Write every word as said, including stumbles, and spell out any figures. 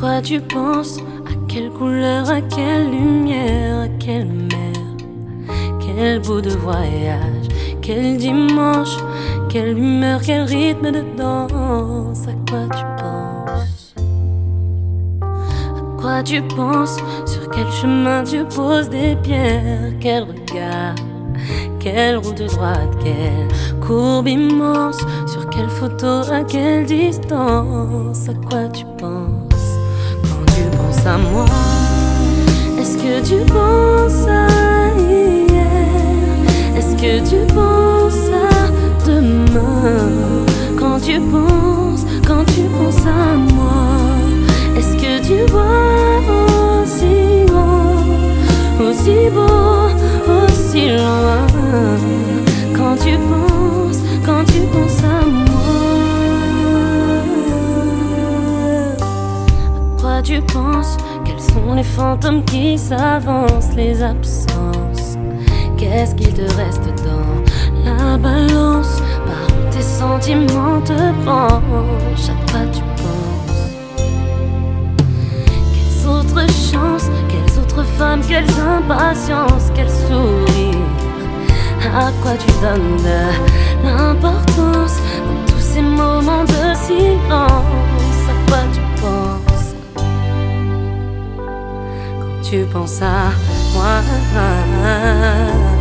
quoi tu penses? À quelle couleur, à quelle lumière, à quelle mer? Quel bout de voyage, quel dimanche, quelle humeur, quel rythme de danse? À quoi tu penses? À quoi tu penses? Sur quel chemin tu poses des pierres? Quel regard, quelle route droite, quelle courbe immense? Sur quelle photo, à quelle distance? À quoi tu penses quand tu penses à moi? Est-ce que tu penses à hier? Est-ce que tu penses à demain? Quand tu penses, quand tu penses à moi, est-ce que tu vois aussi grand, aussi beau, aussi loin? Quand tu penses, quand tu penses à moi, à quoi tu penses? Quels sont les fantômes qui s'avancent, les absences? Qu'est-ce qu'il te reste dans la balance? Par où tes sentiments te penchent? À quoi tu penses? Quelles autres chances, quelles autres femmes, quelles impatiences, quels sourires? À quoi tu donnes de l'importance dans tous ces moments de silence? À quoi tu penses quand tu penses à moi?